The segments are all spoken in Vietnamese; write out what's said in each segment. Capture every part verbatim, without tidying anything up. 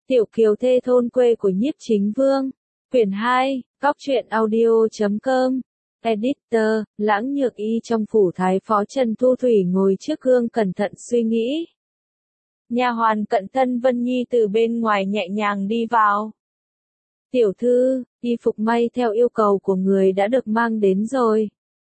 Tiểu kiều thê thôn quê của nhiếp chính vương. Quyển hai, Cóc truyện audio chấm com. Editor, Lãng Nhược Y. Trong phủ thái phó Trần Thu Thủy ngồi trước gương cẩn thận suy nghĩ. Nha hoàn cận thân Vân Nhi từ bên ngoài nhẹ nhàng đi vào. Tiểu thư, y phục may theo yêu cầu của người đã được mang đến rồi.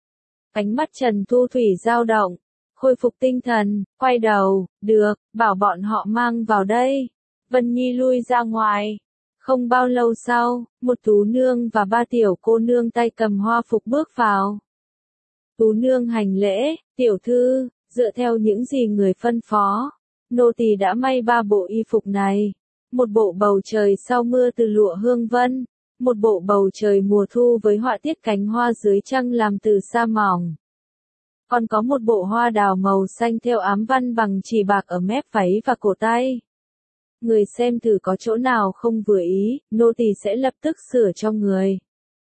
Ánh mắt Trần Thu Thủy dao động, khôi phục tinh thần, quay đầu, được, bảo bọn họ mang vào đây. Vân Nhi lui ra ngoài. Không bao lâu sau, một tú nương và ba tiểu cô nương tay cầm hoa phục bước vào. Tú nương hành lễ, tiểu thư, dựa theo những gì người phân phó, nô tỳ đã may ba bộ y phục này. Một bộ bầu trời sau mưa từ lụa hương vân, một bộ bầu trời mùa thu với họa tiết cánh hoa dưới trăng làm từ sa mỏng. Còn có một bộ hoa đào màu xanh theo ám văn bằng chỉ bạc ở mép váy và cổ tay. Người xem thử có chỗ nào không vừa ý, nô tỳ sẽ lập tức sửa cho người.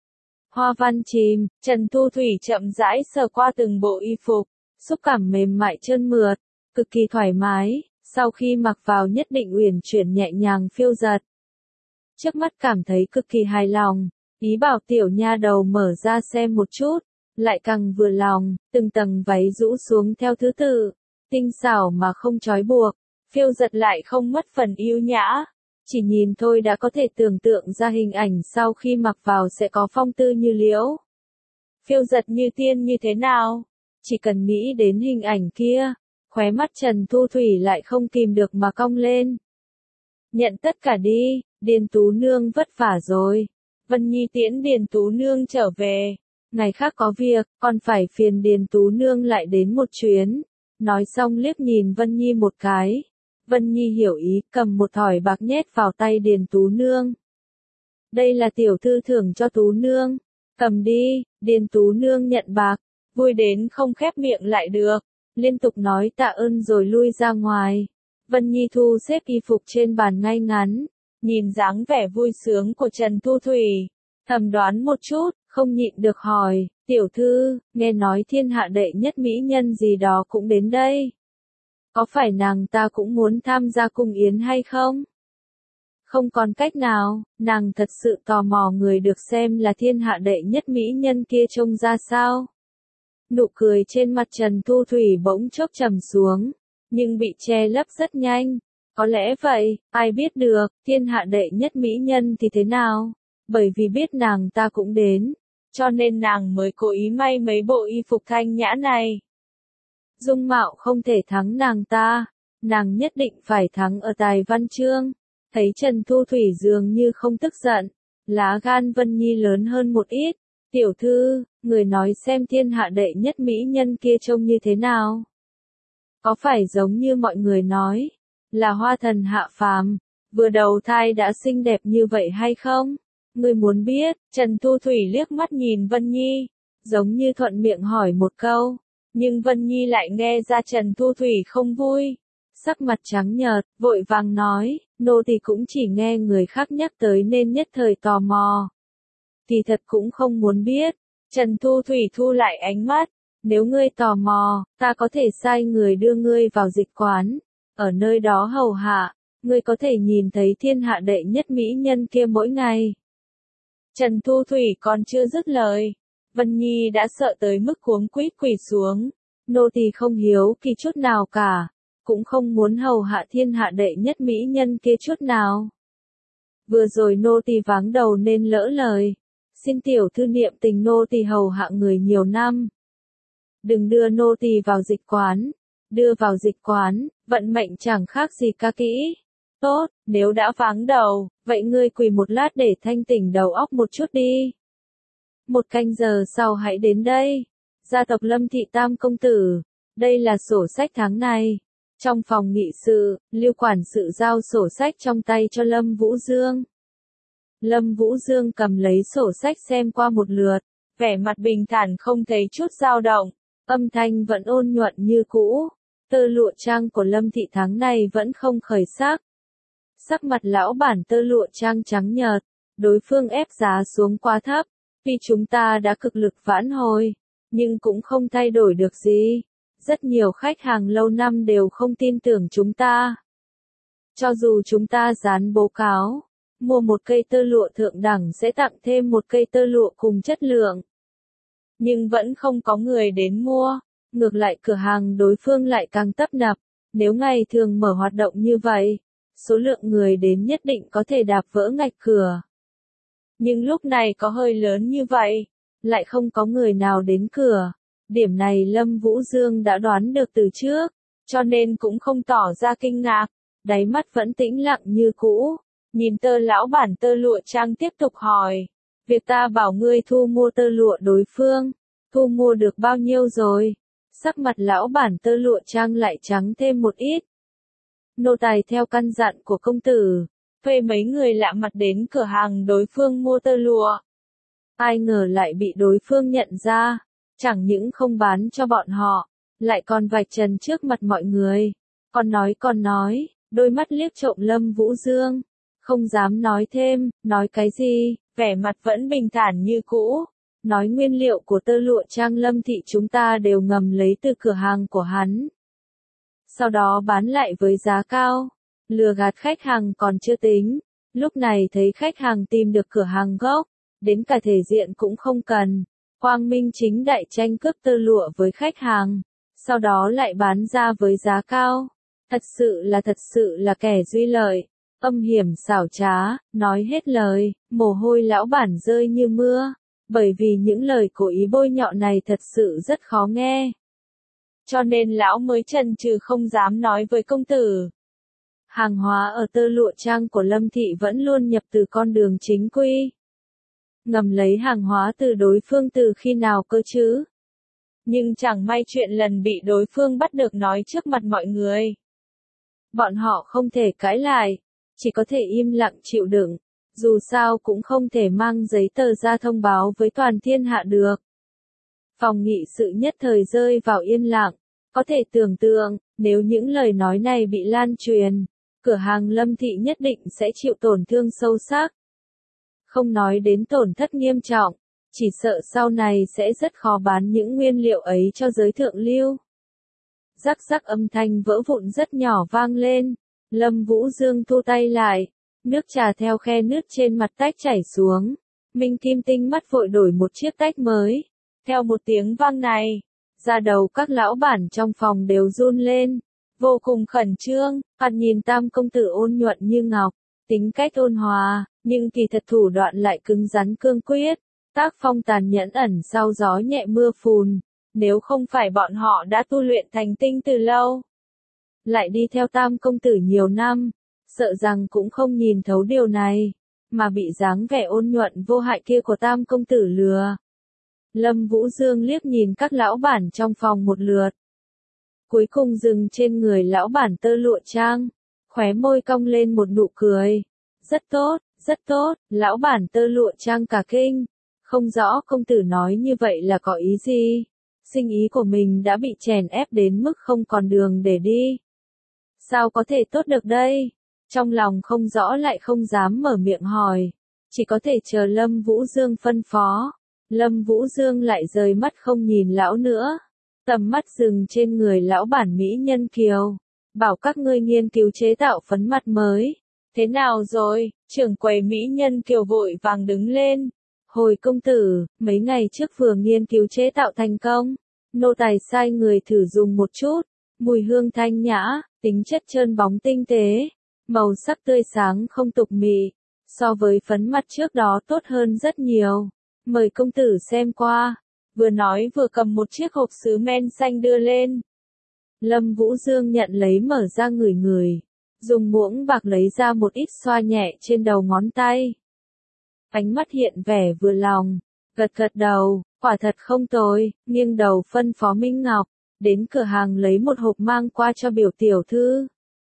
Hoa văn chìm, Trần Thu Thủy chậm rãi sờ qua từng bộ y phục, xúc cảm mềm mại trơn mượt, cực kỳ thoải mái, sau khi mặc vào nhất định uyển chuyển nhẹ nhàng phiêu dật. Trước mắt cảm thấy cực kỳ hài lòng, ý bảo tiểu nha đầu mở ra xem một chút, lại càng vừa lòng, từng tầng váy rũ xuống theo thứ tự, tinh xảo mà không trói buộc. Phiêu giật lại không mất phần yêu nhã, chỉ nhìn thôi đã có thể tưởng tượng ra hình ảnh sau khi mặc vào sẽ có phong tư như liễu. Phiêu giật như tiên như thế nào? Chỉ cần nghĩ đến hình ảnh kia, khóe mắt Trần Thu Thủy lại không kìm được mà cong lên. Nhận tất cả đi, Điền Tú Nương vất vả rồi. Vân Nhi tiễn Điền Tú Nương trở về. Ngày khác có việc, còn phải phiền Điền Tú Nương lại đến một chuyến. Nói xong liếc nhìn Vân Nhi một cái. Vân Nhi hiểu ý, cầm một thỏi bạc nhét vào tay Điền Tú Nương. Đây là tiểu thư thưởng cho Tú Nương. Cầm đi, Điền Tú Nương nhận bạc, vui đến không khép miệng lại được, liên tục nói tạ ơn rồi lui ra ngoài. Vân Nhi thu xếp y phục trên bàn ngay ngắn, nhìn dáng vẻ vui sướng của Trần Thu Thủy, thầm đoán một chút, không nhịn được hỏi, tiểu thư, nghe nói thiên hạ đệ nhất mỹ nhân gì đó cũng đến đây. Có phải nàng ta cũng muốn tham gia cung yến hay không? Không còn cách nào, nàng thật sự tò mò người được xem là thiên hạ đệ nhất mỹ nhân kia trông ra sao. Nụ cười trên mặt Trần Thu Thủy bỗng chốc trầm xuống, nhưng bị che lấp rất nhanh. Có lẽ vậy, ai biết được, thiên hạ đệ nhất mỹ nhân thì thế nào? Bởi vì biết nàng ta cũng đến, cho nên nàng mới cố ý may mấy bộ y phục thanh nhã này. Dung mạo không thể thắng nàng ta, nàng nhất định phải thắng ở tài văn chương. Thấy Trần Thu Thủy dường như không tức giận, lá gan Vân Nhi lớn hơn một ít. Tiểu thư, người nói xem thiên hạ đệ nhất mỹ nhân kia trông như thế nào? Có phải giống như mọi người nói, là hoa thần hạ phàm, vừa đầu thai đã xinh đẹp như vậy hay không? Người muốn biết, Trần Thu Thủy liếc mắt nhìn Vân Nhi, giống như thuận miệng hỏi một câu. Nhưng Vân Nhi lại nghe ra Trần Thu Thủy không vui, sắc mặt trắng nhợt, vội vàng nói, nô tỳ cũng chỉ nghe người khác nhắc tới nên nhất thời tò mò. Thì thật cũng không muốn biết. Trần Thu Thủy thu lại ánh mắt, nếu ngươi tò mò, ta có thể sai người đưa ngươi vào dịch quán, ở nơi đó hầu hạ, ngươi có thể nhìn thấy thiên hạ đệ nhất mỹ nhân kia mỗi ngày. Trần Thu Thủy còn chưa dứt lời, Vân Nhi đã sợ tới mức cuống quýt quỳ xuống. Nô tỳ không hiếu kỳ chút nào cả, cũng không muốn hầu hạ thiên hạ đệ nhất mỹ nhân kia chút nào. Vừa rồi nô tỳ váng đầu nên lỡ lời, xin tiểu thư niệm tình nô tỳ hầu hạ người nhiều năm. Đừng đưa nô tỳ vào dịch quán, đưa vào dịch quán, vận mệnh chẳng khác gì ca kỹ. Tốt, nếu đã váng đầu, vậy ngươi quỳ một lát để thanh tỉnh đầu óc một chút đi. Một canh giờ sau hãy đến đây. Gia tộc Lâm Thị Tam công tử, đây là sổ sách tháng này. Trong phòng nghị sự, Lưu quản sự giao sổ sách trong tay cho Lâm Vũ Dương. Lâm Vũ Dương cầm lấy sổ sách xem qua một lượt, vẻ mặt bình thản không thấy chút dao động, âm thanh vẫn ôn nhuận như cũ. Tơ lụa trang của Lâm Thị tháng này vẫn không khởi sắc. Sắc mặt lão bản tơ lụa trang trắng nhợt, đối phương ép giá xuống quá thấp, tuy chúng ta đã cực lực vãn hồi, nhưng cũng không thay đổi được gì. Rất nhiều khách hàng lâu năm đều không tin tưởng chúng ta. Cho dù chúng ta dán bố cáo, mua một cây tơ lụa thượng đẳng sẽ tặng thêm một cây tơ lụa cùng chất lượng. Nhưng vẫn không có người đến mua, ngược lại cửa hàng đối phương lại càng tấp nập. Nếu ngày thường mở hoạt động như vậy, số lượng người đến nhất định có thể đạp vỡ ngạch cửa. Nhưng lúc này có hơi lớn như vậy, lại không có người nào đến cửa. Điểm này Lâm Vũ Dương đã đoán được từ trước, cho nên cũng không tỏ ra kinh ngạc, đáy mắt vẫn tĩnh lặng như cũ. Nhìn tơ lão bản tơ lụa trang tiếp tục hỏi, việc ta bảo ngươi thu mua tơ lụa đối phương, thu mua được bao nhiêu rồi? Sắc mặt lão bản tơ lụa trang lại trắng thêm một ít. Nô tài theo căn dặn của công tử, thuê mấy người lạ mặt đến cửa hàng đối phương mua tơ lụa. Ai ngờ lại bị đối phương nhận ra, chẳng những không bán cho bọn họ, lại còn vạch trần trước mặt mọi người. Còn nói còn nói, đôi mắt liếc trộm Lâm Vũ Dương, không dám nói thêm, nói cái gì, vẻ mặt vẫn bình thản như cũ. Nói nguyên liệu của tơ lụa trang Lâm thị chúng ta đều ngầm lấy từ cửa hàng của hắn. Sau đó bán lại với giá cao, lừa gạt khách hàng còn chưa tính. Lúc này thấy khách hàng tìm được cửa hàng gốc, đến cả thể diện cũng không cần. Quang minh chính đại tranh cướp tơ lụa với khách hàng, sau đó lại bán ra với giá cao. Thật sự là thật sự là kẻ duy lợi, âm hiểm xảo trá, nói hết lời, mồ hôi lão bản rơi như mưa. Bởi vì những lời cố ý bôi nhọ này thật sự rất khó nghe. Cho nên lão mới chần chừ không dám nói với công tử. Hàng hóa ở tơ lụa trang của Lâm thị vẫn luôn nhập từ con đường chính quy. Ngầm lấy hàng hóa từ đối phương từ khi nào cơ chứ? Nhưng chẳng may chuyện lần bị đối phương bắt được nói trước mặt mọi người. Bọn họ không thể cãi lại, chỉ có thể im lặng chịu đựng. Dù sao cũng không thể mang giấy tờ ra thông báo với toàn thiên hạ được. Phòng nghị sự nhất thời rơi vào yên lặng. Có thể tưởng tượng, nếu những lời nói này bị lan truyền, cửa hàng Lâm thị nhất định sẽ chịu tổn thương sâu sắc. Không nói đến tổn thất nghiêm trọng, chỉ sợ sau này sẽ rất khó bán những nguyên liệu ấy cho giới thượng lưu. Rắc rắc âm thanh vỡ vụn rất nhỏ vang lên, Lâm Vũ Dương thu tay lại. Nước trà theo khe nước trên mặt tách chảy xuống. Minh Kim Tinh mắt vội đổi một chiếc tách mới. Theo một tiếng vang này, da đầu các lão bản trong phòng đều run lên. Vô cùng khẩn trương, mặt nhìn Tam công tử ôn nhuận như ngọc, tính cách ôn hòa, nhưng kỳ thật thủ đoạn lại cứng rắn cương quyết. Tác phong tàn nhẫn ẩn sau gió nhẹ mưa phùn. Nếu không phải bọn họ đã tu luyện thành tinh từ lâu, lại đi theo Tam công tử nhiều năm, sợ rằng cũng không nhìn thấu điều này, mà bị dáng vẻ ôn nhuận vô hại kia của Tam công tử lừa. Lâm Vũ Dương liếc nhìn các lão bản trong phòng một lượt. Cuối cùng dừng trên người lão bản tơ lụa trang, khóe môi cong lên một nụ cười. Rất tốt, rất tốt, lão bản tơ lụa trang cả kinh. Không rõ công tử nói như vậy là có ý gì? Sinh ý của mình đã bị chèn ép đến mức không còn đường để đi. Sao có thể tốt được đây? Trong lòng không rõ lại không dám mở miệng hỏi, chỉ có thể chờ Lâm Vũ Dương phân phó. Lâm Vũ Dương lại rời mắt không nhìn lão nữa, tầm mắt dừng trên người lão bản mỹ nhân Kiều, bảo các ngươi nghiên cứu chế tạo phấn mặt mới. Thế nào rồi? Trưởng quầy mỹ nhân Kiều vội vàng đứng lên. Hồi công tử, mấy ngày trước vừa nghiên cứu chế tạo thành công, nô tài sai người thử dùng một chút, mùi hương thanh nhã, tính chất trơn bóng tinh tế. Màu sắc tươi sáng không tục mị, so với phấn mặt trước đó tốt hơn rất nhiều. Mời công tử xem qua. Vừa nói vừa cầm một chiếc hộp sứ men xanh đưa lên. Lâm Vũ Dương nhận lấy mở ra ngửi ngửi, dùng muỗng bạc lấy ra một ít xoa nhẹ trên đầu ngón tay. Ánh mắt hiện vẻ vừa lòng, gật gật đầu, quả thật không tồi, nghiêng đầu phân phó Minh Ngọc, đến cửa hàng lấy một hộp mang qua cho biểu tiểu thư.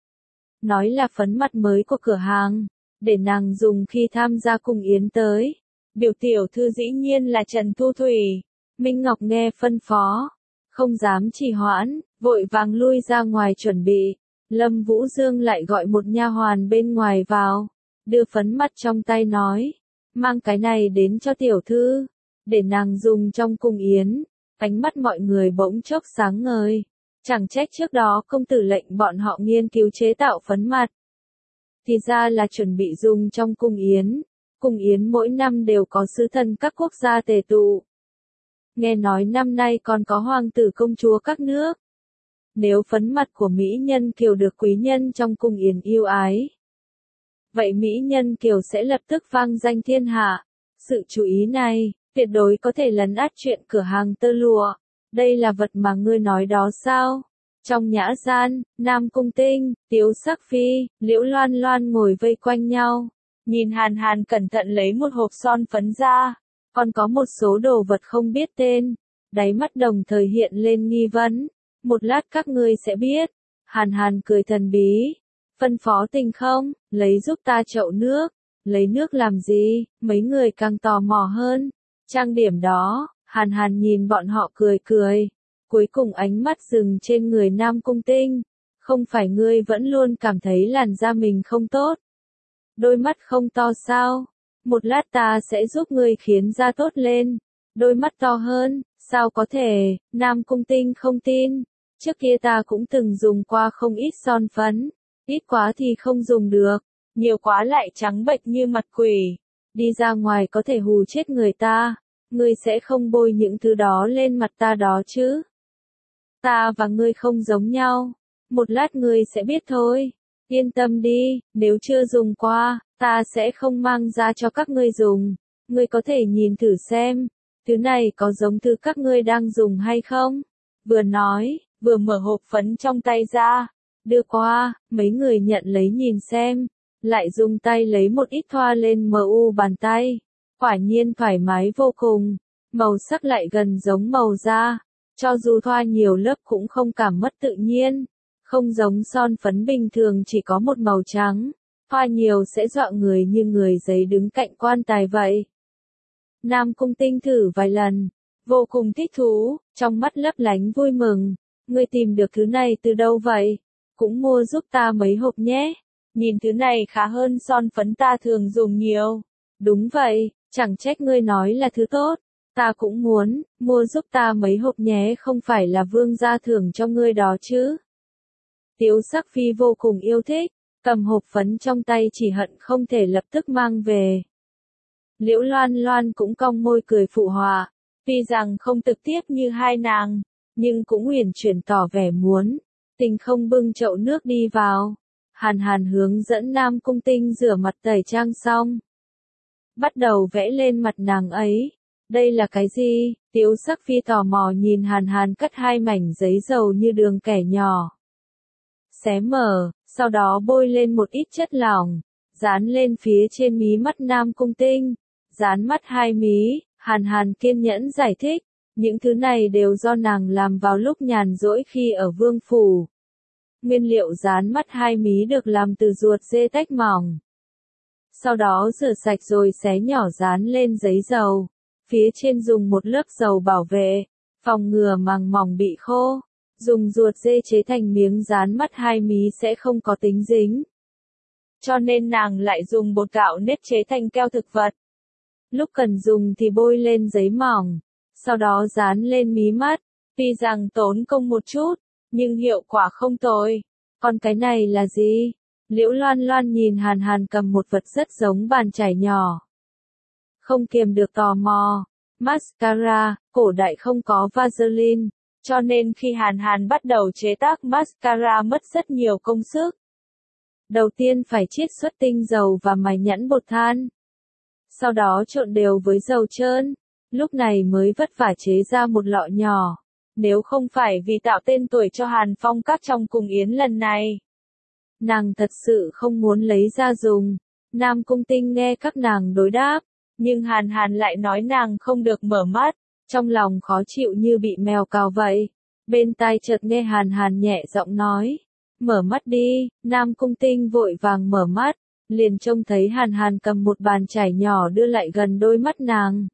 Nói là phấn mặt mới của cửa hàng, để nàng dùng khi tham gia cùng yến tới. Biểu tiểu thư dĩ nhiên là Trần Thu Thủy. Minh Ngọc nghe phân phó, không dám trì hoãn, vội vàng lui ra ngoài chuẩn bị. Lâm Vũ Dương lại gọi một nha hoàn bên ngoài vào, đưa phấn mặt trong tay nói, mang cái này đến cho tiểu thư, để nàng dùng trong cung yến. Ánh mắt mọi người bỗng chốc sáng ngời. Chẳng trách trước đó công tử lệnh bọn họ nghiên cứu chế tạo phấn mặt. thì ra là chuẩn bị dùng trong cung yến. Cung yến mỗi năm đều có sứ thần các quốc gia tề tụ. Nghe nói năm nay còn có hoàng tử công chúa các nước. Nếu phấn mặt của mỹ nhân kiều được quý nhân trong cung yến yêu ái, vậy mỹ nhân kiều sẽ lập tức vang danh thiên hạ. Sự chú ý này, tuyệt đối có thể lấn át chuyện cửa hàng tơ lụa. Đây là vật mà ngươi nói đó sao? Trong nhã gian, Nam Cung Tinh, Tiếu Sắc Phi, Liễu Loan Loan ngồi vây quanh nhau. Nhìn Hàn Hàn cẩn thận lấy một hộp son phấn ra. Còn có một số đồ vật không biết tên. Đáy mắt đồng thời hiện lên nghi vấn. Một lát các ngươi sẽ biết. Hàn Hàn cười thần bí. Phân phó Tình không, lấy giúp ta chậu nước. Lấy nước làm gì? Mấy người càng tò mò hơn. Trang điểm đó, Hàn Hàn nhìn bọn họ cười cười. Cuối cùng ánh mắt dừng trên người Nam Cung Tinh. Không phải ngươi vẫn luôn cảm thấy làn da mình không tốt. Đôi mắt không to sao? Một lát ta sẽ giúp ngươi khiến da tốt lên. Đôi mắt to hơn, sao có thể? Nam Cung Tinh không tin. Trước kia ta cũng từng dùng qua không ít son phấn. Ít quá thì không dùng được. Nhiều quá lại trắng bệch như mặt quỷ. Đi ra ngoài có thể hù chết người ta. Ngươi sẽ không bôi những thứ đó lên mặt ta đó chứ? Ta và ngươi không giống nhau. Một lát ngươi sẽ biết thôi. Yên tâm đi, nếu chưa dùng qua, ta sẽ không mang ra cho các ngươi dùng. Ngươi có thể nhìn thử xem, thứ này có giống thứ các ngươi đang dùng hay không? Vừa nói, vừa mở hộp phấn trong tay ra, đưa qua, mấy người nhận lấy nhìn xem, lại dùng tay lấy một ít thoa lên mờ u bàn tay. Quả nhiên thoải mái vô cùng, màu sắc lại gần giống màu da, cho dù thoa nhiều lớp cũng không cảm mất tự nhiên. Không giống son phấn bình thường chỉ có một màu trắng, thoa nhiều sẽ dọa người như người giấy đứng cạnh quan tài vậy. Nam Cung Tinh thử vài lần, vô cùng thích thú, trong mắt lấp lánh vui mừng. Ngươi tìm được thứ này từ đâu vậy? Cũng mua giúp ta mấy hộp nhé. Nhìn thứ này khá hơn son phấn ta thường dùng nhiều. Đúng vậy, chẳng trách ngươi nói là thứ tốt. Ta cũng muốn, mua giúp ta mấy hộp nhé, không phải là vương gia thưởng cho ngươi đó chứ. Tiếu Sắc Phi vô cùng yêu thích, cầm hộp phấn trong tay chỉ hận không thể lập tức mang về. Liễu Loan Loan cũng cong môi cười phụ họa, tuy rằng không trực tiếp như hai nàng, nhưng cũng uyển chuyển tỏ vẻ muốn. Tình không bưng chậu nước đi vào. Hàn Hàn hướng dẫn Nam Cung Tinh rửa mặt tẩy trang xong. Bắt đầu vẽ lên mặt nàng ấy. Đây là cái gì? Tiếu Sắc Phi tò mò nhìn Hàn Hàn cắt hai mảnh giấy dầu như đường kẻ nhỏ. Xé mở, sau đó bôi lên một ít chất lỏng, dán lên phía trên mí mắt Nam Cung Tinh, dán mắt hai mí. Hàn Hàn kiên nhẫn giải thích, những thứ này đều do nàng làm vào lúc nhàn rỗi khi ở vương phủ. Nguyên liệu dán mắt hai mí được làm từ ruột dê tách mỏng. Sau đó rửa sạch rồi xé nhỏ dán lên giấy dầu, phía trên dùng một lớp dầu bảo vệ, phòng ngừa màng mỏng bị khô. Dùng ruột dê chế thành miếng dán mắt hai mí sẽ không có tính dính. Cho nên nàng lại dùng bột gạo nếp chế thành keo thực vật. Lúc cần dùng thì bôi lên giấy mỏng, sau đó dán lên mí mắt. Tuy rằng tốn công một chút, nhưng hiệu quả không tồi. Còn cái này là gì? Liễu Loan Loan nhìn Hàn Hàn cầm một vật rất giống bàn chải nhỏ. Không kiềm được tò mò. Mascara, cổ đại không có Vaseline. Cho nên khi Hàn Hàn bắt đầu chế tác mascara mất rất nhiều công sức. Đầu tiên phải chiết xuất tinh dầu và mài nhẵn bột than. Sau đó trộn đều với dầu trơn. Lúc này mới vất vả chế ra một lọ nhỏ. Nếu không phải vì tạo tên tuổi cho Hàn Phong các trong cung yến lần này, nàng thật sự không muốn lấy ra dùng. Nam Cung Tinh nghe các nàng đối đáp, nhưng Hàn Hàn lại nói nàng không được mở mắt. Trong lòng khó chịu như bị mèo cào vậy. Bên tai chợt nghe Hàn Hàn nhẹ giọng nói. Mở mắt đi. Nam Cung Tinh vội vàng mở mắt. Liền trông thấy Hàn Hàn cầm một bàn chải nhỏ đưa lại gần đôi mắt nàng.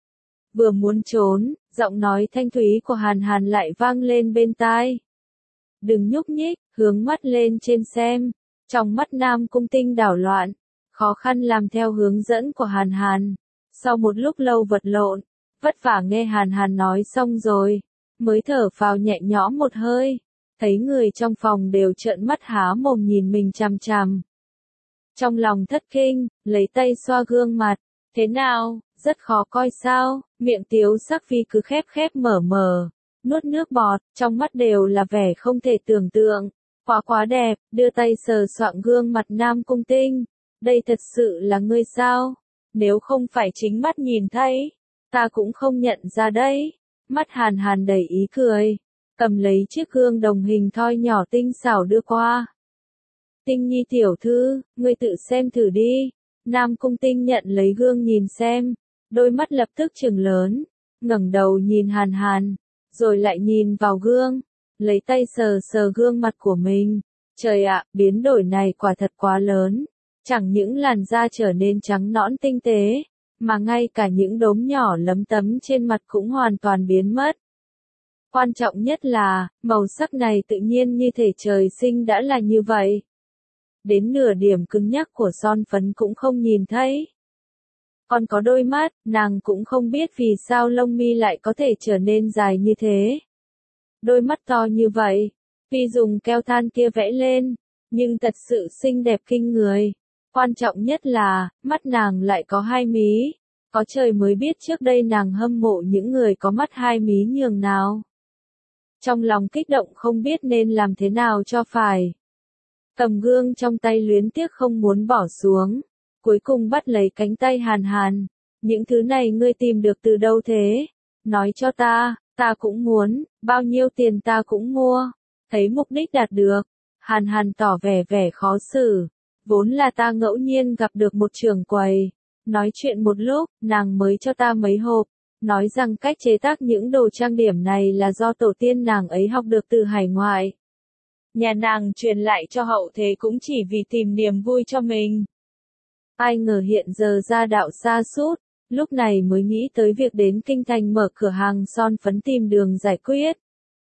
Vừa muốn trốn, giọng nói thanh thúy của Hàn Hàn lại vang lên bên tai. Đừng nhúc nhích, hướng mắt lên trên xem. Trong mắt Nam Cung Tinh đảo loạn. Khó khăn làm theo hướng dẫn của Hàn Hàn. Sau một lúc lâu vật lộn, vất vả nghe Hàn Hàn nói xong rồi, mới thở phào nhẹ nhõm một hơi, thấy người trong phòng đều trợn mắt há mồm nhìn mình chằm chằm. Trong lòng thất kinh, lấy tay xoa gương mặt. Thế nào, rất khó coi sao? Miệng Tiếu Sắc Phi cứ khép khép mở mở, nuốt nước bọt, trong mắt đều là vẻ không thể tưởng tượng. Quá quá đẹp, đưa tay sờ soạng gương mặt Nam Cung Tinh. Đây thật sự là ngươi sao? Nếu không phải chính mắt nhìn thấy, ta cũng không nhận ra đấy. Mắt Hàn Hàn đầy ý cười, cầm lấy chiếc gương đồng hình thoi nhỏ tinh xảo đưa qua. Tinh Nhi tiểu thư, ngươi tự xem thử đi. Nam Cung Tinh nhận lấy gương nhìn xem, đôi mắt lập tức trừng lớn, ngẩng đầu nhìn Hàn Hàn, rồi lại nhìn vào gương, lấy tay sờ sờ gương mặt của mình. Trời ạ, biến đổi này quả thật quá lớn, chẳng những làn da trở nên trắng nõn tinh tế, mà ngay cả những đốm nhỏ lấm tấm trên mặt cũng hoàn toàn biến mất. Quan trọng nhất là, màu sắc này tự nhiên như thể trời sinh đã là như vậy. Đến nửa điểm cứng nhắc của son phấn cũng không nhìn thấy. Còn có đôi mắt, nàng cũng không biết vì sao lông mi lại có thể trở nên dài như thế. Đôi mắt to như vậy, vì dùng keo than kia vẽ lên, nhưng thật sự xinh đẹp kinh người. Quan trọng nhất là, mắt nàng lại có hai mí. Có trời mới biết trước đây nàng hâm mộ những người có mắt hai mí nhường nào. Trong lòng kích động không biết nên làm thế nào cho phải. Cầm gương trong tay luyến tiếc không muốn bỏ xuống. Cuối cùng bắt lấy cánh tay Hàn Hàn. Những thứ này ngươi tìm được từ đâu thế? Nói cho ta, ta cũng muốn, bao nhiêu tiền ta cũng mua. Thấy mục đích đạt được. Hàn Hàn tỏ vẻ vẻ khó xử. Vốn là ta ngẫu nhiên gặp được một trưởng quầy. Nói chuyện một lúc, nàng mới cho ta mấy hộp. Nói rằng cách chế tác những đồ trang điểm này là do tổ tiên nàng ấy học được từ hải ngoại. Nhà nàng truyền lại cho hậu thế cũng chỉ vì tìm niềm vui cho mình. Ai ngờ hiện giờ gia đạo xa sút, lúc này mới nghĩ tới việc đến kinh thành mở cửa hàng son phấn tìm đường giải quyết.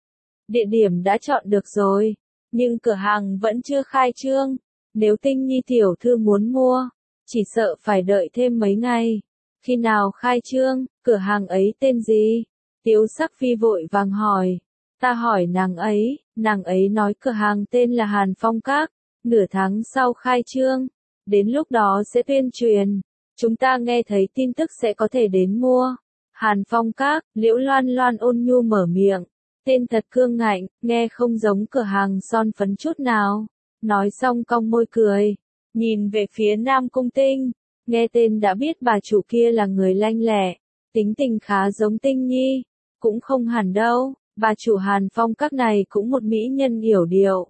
Địa điểm đã chọn được rồi, nhưng cửa hàng vẫn chưa khai trương. Nếu Tinh Nhi tiểu thư muốn mua, chỉ sợ phải đợi thêm mấy ngày. Khi nào khai trương, cửa hàng ấy tên gì? Tiếu Sắc Phi vội vàng hỏi. Ta hỏi nàng ấy, nàng ấy nói cửa hàng tên là Hàn Phong Các, nửa tháng sau khai trương, đến lúc đó sẽ tuyên truyền, chúng ta nghe thấy tin tức sẽ có thể đến mua. Hàn Phong Các, Liễu Loan Loan ôn nhu mở miệng, tên thật cương ngạnh, nghe không giống cửa hàng son phấn chút nào. Nói xong cong môi cười, nhìn về phía Nam Cung Tinh, nghe tên đã biết bà chủ kia là người lanh lẹ, tính tình khá giống Tinh Nhi, cũng không hẳn đâu. Bà chủ Hàn Phong Các này cũng một mỹ nhân yểu điệu.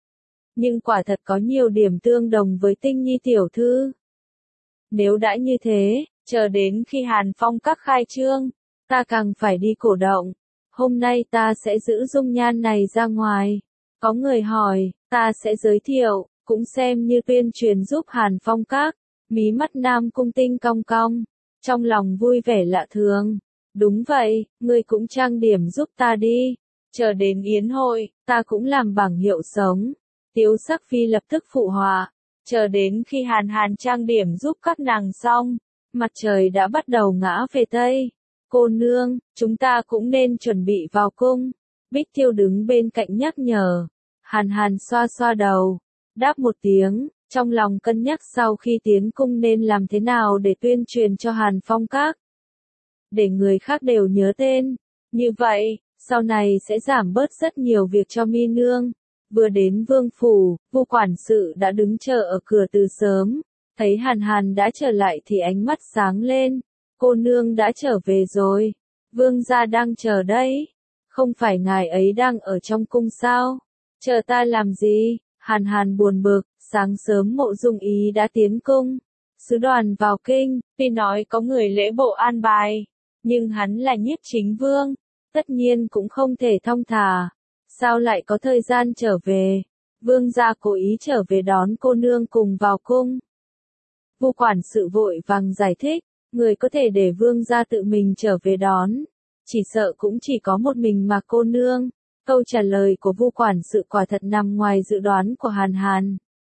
Nhưng quả thật có nhiều điểm tương đồng với Tinh Nhi tiểu thư. Nếu đã như thế, chờ đến khi Hàn Phong Các khai trương, ta càng phải đi cổ động. Hôm nay ta sẽ giữ dung nhan này ra ngoài. Có người hỏi, ta sẽ giới thiệu, cũng xem như tuyên truyền giúp Hàn Phong Các. Mí mắt Nam Cung Tinh cong cong, trong lòng vui vẻ lạ thường. Đúng vậy, ngươi cũng trang điểm giúp ta đi. Chờ đến yến hội, ta cũng làm bảng hiệu sống. Tiếu Sắc Phi lập tức phụ họa. Chờ đến khi Hàn Hàn trang điểm giúp các nàng xong, mặt trời đã bắt đầu ngã về Tây. Cô nương, chúng ta cũng nên chuẩn bị vào cung. Bích Tiêu đứng bên cạnh nhắc nhở. Hàn Hàn xoa xoa đầu, đáp một tiếng, trong lòng cân nhắc sau khi tiến cung nên làm thế nào để tuyên truyền cho Hàn Phong Các. Để người khác đều nhớ tên. Như vậy, sau này sẽ giảm bớt rất nhiều việc cho mi nương. Vừa đến vương phủ, Vu quản sự đã đứng chờ ở cửa từ sớm. Thấy Hàn Hàn đã trở lại thì ánh mắt sáng lên. Cô nương đã trở về rồi. Vương gia đang chờ đấy. Không phải ngài ấy đang ở trong cung sao? Chờ ta làm gì? Hàn Hàn buồn bực, sáng sớm Mộ Dung Ý đã tiến cung. Sứ đoàn vào kinh, tuy nói có người lễ bộ an bài. Nhưng hắn là Nhiếp Chính Vương, tất nhiên cũng không thể thong thả. Sao lại có thời gian trở về? Vương gia cố ý trở về đón cô nương cùng vào cung. Vu quản sự vội vàng giải thích, người có thể để vương gia tự mình trở về đón. Chỉ sợ cũng chỉ có một mình mà cô nương. Câu trả lời của Vu quản sự quả thật nằm ngoài dự đoán của Hàn Hàn.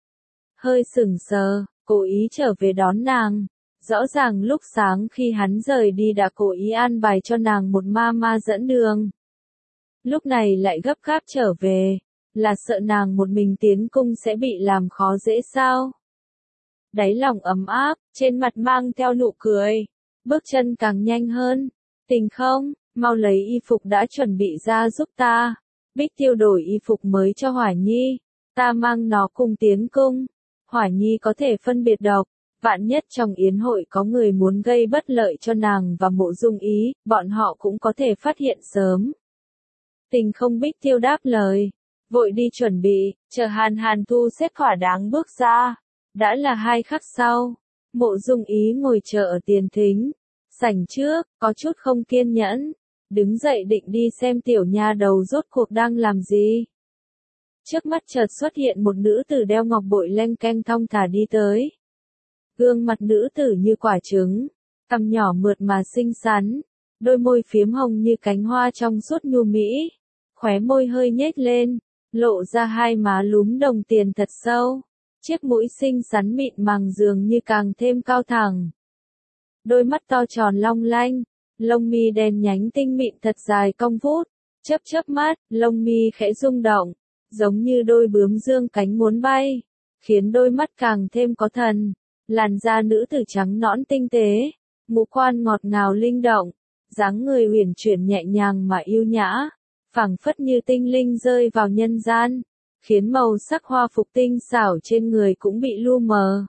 Hơi sững sờ, cố ý trở về đón nàng. Rõ ràng lúc sáng khi hắn rời đi đã cố ý an bài cho nàng một ma ma dẫn đường. Lúc này lại gấp gáp trở về, là sợ nàng một mình tiến cung sẽ bị làm khó dễ sao? đáy lòng ấm áp, trên mặt mang theo nụ cười, bước chân càng nhanh hơn. Tình không, mau lấy y phục đã chuẩn bị ra giúp ta. Bích Tiêu đổi y phục mới cho Hỏa Nhi, ta mang nó cùng tiến cung. Hỏa Nhi có thể phân biệt độc, vạn nhất trong yến hội có người muốn gây bất lợi cho nàng và Mộ Dung Ý, bọn họ cũng có thể phát hiện sớm. Tình không. Bích Tiêu đáp lời, vội đi chuẩn bị, chờ Hàn Hàn thu xếp thỏa đáng bước ra. Đã là hai khắc sau, Mộ Dung Ý ngồi chờ ở tiền thính, sảnh trước, có chút không kiên nhẫn, đứng dậy định đi xem tiểu nha đầu rốt cuộc đang làm gì. Trước mắt chợt xuất hiện một nữ tử đeo ngọc bội leng keng thong thả đi tới. Gương mặt nữ tử như quả trứng, cằm nhỏ mượt mà xinh xắn, đôi môi phiếm hồng như cánh hoa trong suốt nhu mỹ, khóe môi hơi nhếch lên, lộ ra hai má lúm đồng tiền thật sâu, chiếc mũi xinh xắn mịn màng dường như càng thêm cao thẳng. Đôi mắt to tròn long lanh, lông mi đen nhánh tinh mịn thật dài cong vút, chớp chớp mắt, lông mi khẽ rung động, giống như đôi bướm dương cánh muốn bay, khiến đôi mắt càng thêm có thần. Làn da nữ tử trắng nõn tinh tế, ngũ quan ngọt ngào linh động, dáng người uyển chuyển nhẹ nhàng mà yêu nhã, phảng phất như tinh linh rơi vào nhân gian, khiến màu sắc hoa phục tinh xảo trên người cũng bị lu mờ.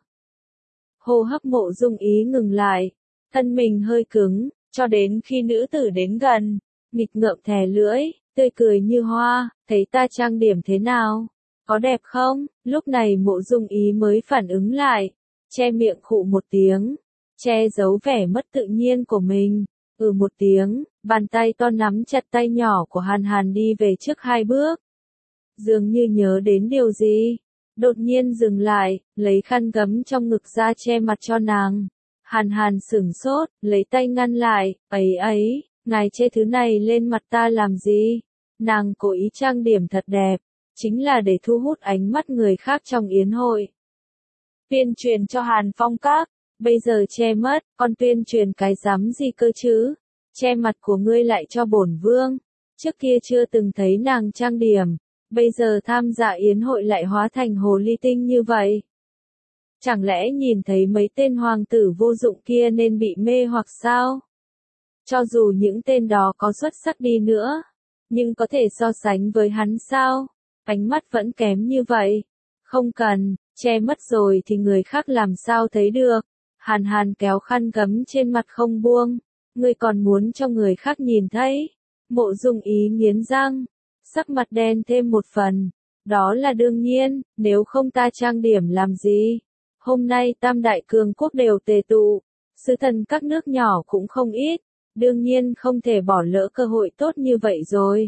Hô hấp Mộ Dung Ý ngừng lại, thân mình hơi cứng, cho đến khi nữ tử đến gần, nghịch ngợm thè lưỡi, tươi cười như hoa, thấy ta trang điểm thế nào? Có đẹp không? Lúc này Mộ Dung Ý mới phản ứng lại, che miệng khụ một tiếng, che giấu vẻ mất tự nhiên của mình, ừ một tiếng, bàn tay to nắm chặt tay nhỏ của Hàn Hàn đi về trước hai bước. Dường như nhớ đến điều gì, đột nhiên dừng lại, lấy khăn gấm trong ngực ra che mặt cho nàng. Hàn Hàn sửng sốt, lấy tay ngăn lại, ấy ấy, ngài che thứ này lên mặt ta làm gì? Nàng cố ý trang điểm thật đẹp, chính là để thu hút ánh mắt người khác trong yến hội. Tuyên truyền cho Hàn Phong Các, bây giờ che mất, con tuyên truyền cái dám gì cơ chứ? Che mặt của ngươi lại cho bổn vương. Trước kia chưa từng thấy nàng trang điểm, bây giờ tham gia yến hội lại hóa thành hồ ly tinh như vậy. Chẳng lẽ nhìn thấy mấy tên hoàng tử vô dụng kia nên bị mê hoặc sao? Cho dù những tên đó có xuất sắc đi nữa, nhưng có thể so sánh với hắn sao? Ánh mắt vẫn kém như vậy. Không cần, che mất rồi thì người khác làm sao thấy được. Hàn Hàn kéo khăn gấm trên mặt không buông. Ngươi còn muốn cho người khác nhìn thấy. Mộ Dung Ý nghiến răng, sắc mặt đen thêm một phần. Đó là đương nhiên, nếu không ta trang điểm làm gì? Hôm nay tam đại cường quốc đều tề tụ, sứ thần các nước nhỏ cũng không ít, đương nhiên không thể bỏ lỡ cơ hội tốt như vậy rồi.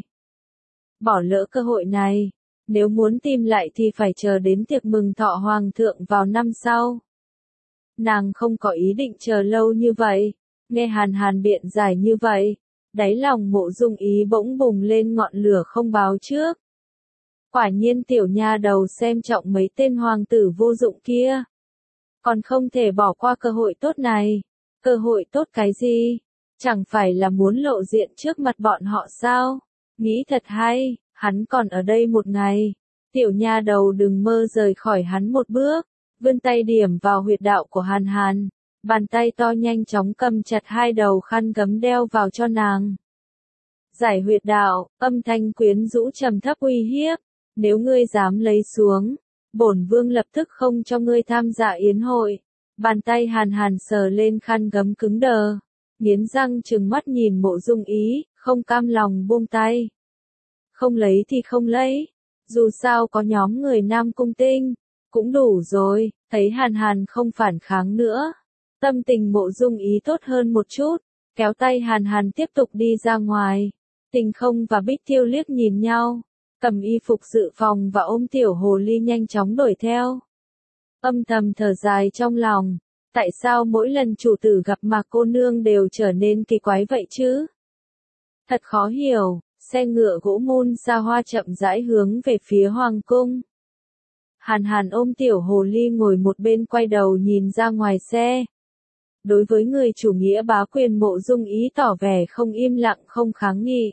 Bỏ lỡ cơ hội này, nếu muốn tìm lại thì phải chờ đến tiệc mừng thọ hoàng thượng vào năm sau. Nàng không có ý định chờ lâu như vậy, nghe Hàn Hàn biện giải như vậy, đáy lòng Mộ Dung Ý bỗng bùng lên ngọn lửa không báo trước. Quả nhiên tiểu nha đầu xem trọng mấy tên hoàng tử vô dụng kia. Còn không thể bỏ qua cơ hội tốt này. Cơ hội tốt cái gì? Chẳng phải là muốn lộ diện trước mặt bọn họ sao? Nghĩ thật hay, hắn còn ở đây một ngày. Tiểu nha đầu đừng mơ rời khỏi hắn một bước. Vươn tay điểm vào huyệt đạo của Hàn Hàn. Bàn tay to nhanh chóng cầm chặt hai đầu khăn gấm đeo vào cho nàng. Giải huyệt đạo, âm thanh quyến rũ trầm thấp uy hiếp. Nếu ngươi dám lấy xuống, bổn vương lập tức không cho ngươi tham gia yến hội. Bàn tay Hàn Hàn sờ lên khăn gấm cứng đờ, nghiến răng trừng mắt nhìn Mộ Dung Ý, không cam lòng buông tay. Không lấy thì không lấy, dù sao có nhóm người Nam Cung Tinh, cũng đủ rồi. Thấy Hàn Hàn không phản kháng nữa, tâm tình Mộ Dung Ý tốt hơn một chút, kéo tay Hàn Hàn tiếp tục đi ra ngoài. Tình Không và Bích Tiêu liếc nhìn nhau, cầm y phục dự phòng và ôm tiểu hồ ly nhanh chóng đuổi theo. Âm thầm thở dài trong lòng, tại sao mỗi lần chủ tử gặp Mạc cô nương đều trở nên kỳ quái vậy chứ? Thật khó hiểu. Xe ngựa gỗ mun xa hoa chậm rãi hướng về phía hoàng cung. Hàn Hàn ôm tiểu hồ ly ngồi một bên quay đầu nhìn ra ngoài xe. Đối với người chủ nghĩa bá quyền Mộ Dung Ý tỏ vẻ không im lặng không kháng nghị.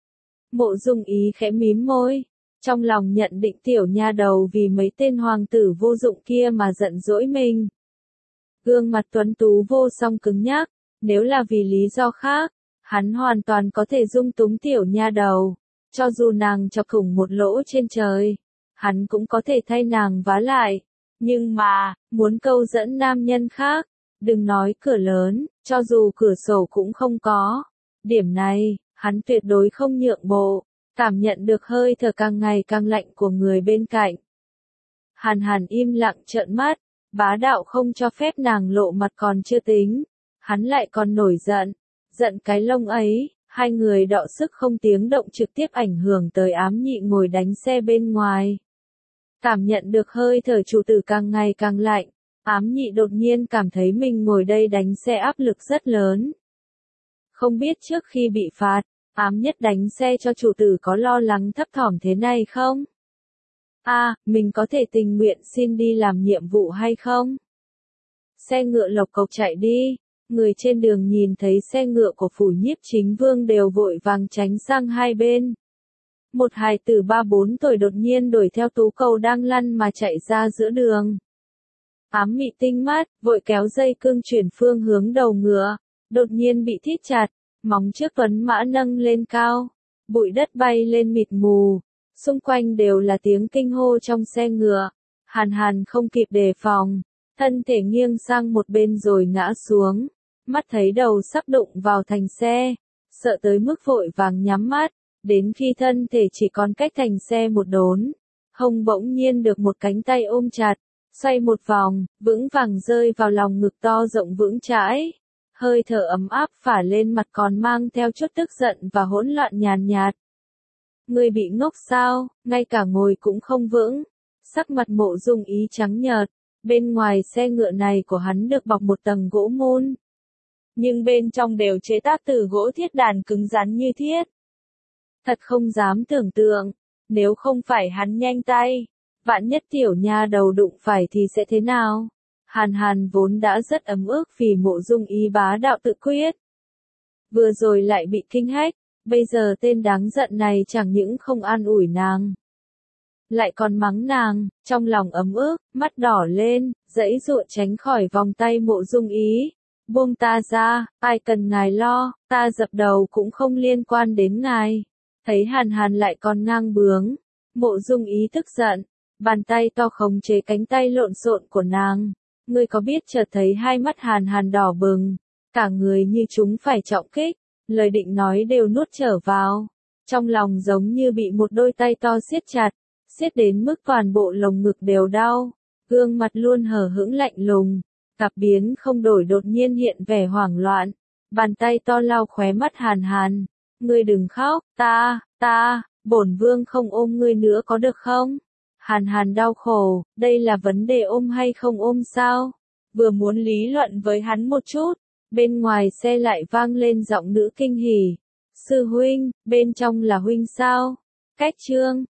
Mộ Dung Ý khẽ mím môi, trong lòng nhận định tiểu nha đầu vì mấy tên hoàng tử vô dụng kia mà giận dỗi mình. Gương mặt tuấn tú vô song cứng nhắc, nếu là vì lý do khác, hắn hoàn toàn có thể dung túng tiểu nha đầu, cho dù nàng chọc thủng một lỗ trên trời, hắn cũng có thể thay nàng vá lại. Nhưng mà, muốn câu dẫn nam nhân khác, đừng nói cửa lớn, cho dù cửa sổ cũng không có. Điểm này, hắn tuyệt đối không nhượng bộ, cảm nhận được hơi thở càng ngày càng lạnh của người bên cạnh. Hàn Hàn im lặng trợn mắt, bá đạo không cho phép nàng lộ mặt còn chưa tính, hắn lại còn nổi giận, giận cái lông ấy, hai người đọ sức không tiếng động trực tiếp ảnh hưởng tới ám nhị ngồi đánh xe bên ngoài. Cảm nhận được hơi thở chủ tử càng ngày càng lạnh, ám nhị đột nhiên cảm thấy mình ngồi đây đánh xe áp lực rất lớn. Không biết trước khi bị phạt, ám nhất đánh xe cho chủ tử có lo lắng thấp thỏm thế này không? A, à, mình có thể tình nguyện xin đi làm nhiệm vụ hay không? Xe ngựa lộc cộc chạy đi, người trên đường nhìn thấy xe ngựa của phủ nhiếp chính vương đều vội vàng tránh sang hai bên. Một hài tử ba bốn tuổi đột nhiên đuổi theo tú cầu đang lăn mà chạy ra giữa đường. Ám mị tinh mắt, vội kéo dây cương chuyển phương hướng đầu ngựa, đột nhiên bị thít chặt, móng trước tuấn mã nâng lên cao, bụi đất bay lên mịt mù, xung quanh đều là tiếng kinh hô trong xe ngựa. Hàn Hàn không kịp đề phòng, thân thể nghiêng sang một bên rồi ngã xuống, mắt thấy đầu sắp đụng vào thành xe, sợ tới mức vội vàng nhắm mắt, đến khi thân thể chỉ còn cách thành xe một đốn, hông bỗng nhiên được một cánh tay ôm chặt, xoay một vòng, vững vàng rơi vào lòng ngực to rộng vững chãi. Hơi thở ấm áp phả lên mặt còn mang theo chút tức giận và hỗn loạn nhàn nhạt. Người bị ngốc sao, ngay cả ngồi cũng không vững. Sắc mặt Mộ Dung Ý trắng nhợt, bên ngoài xe ngựa này của hắn được bọc một tầng gỗ mun. Nhưng bên trong đều chế tác từ gỗ thiết đàn cứng rắn như thiết. Thật không dám tưởng tượng, nếu không phải hắn nhanh tay, vạn nhất tiểu nha đầu đụng phải thì sẽ thế nào? Hàn Hàn vốn đã rất ấm ức vì Mộ Dung Ý bá đạo tự quyết. Vừa rồi lại bị kinh hách, bây giờ tên đáng giận này chẳng những không an ủi nàng, lại còn mắng nàng, trong lòng ấm ức, mắt đỏ lên, giãy giụa tránh khỏi vòng tay Mộ Dung Ý. Buông ta ra, ai cần ngài lo, ta dập đầu cũng không liên quan đến ngài. Thấy Hàn Hàn lại còn ngang bướng, Mộ Dung Ý tức giận, bàn tay to khống chế cánh tay lộn xộn của nàng. Ngươi có biết chợt thấy hai mắt Hàn Hàn đỏ bừng, cả người như chúng phải trọng kích, lời định nói đều nuốt trở vào. Trong lòng giống như bị một đôi tay to siết chặt, siết đến mức toàn bộ lồng ngực đều đau, gương mặt luôn hờ hững lạnh lùng, cặp biến không đổi đột nhiên hiện vẻ hoảng loạn, bàn tay to lau khóe mắt Hàn Hàn. Ngươi đừng khóc, ta, ta, bổn vương không ôm ngươi nữa có được không? Hàn Hàn đau khổ, đây là vấn đề ôm hay không ôm sao? Vừa muốn lý luận với hắn một chút, bên ngoài xe lại vang lên giọng nữ kinh hỉ. Sư huynh, bên trong là huynh sao? Cách chương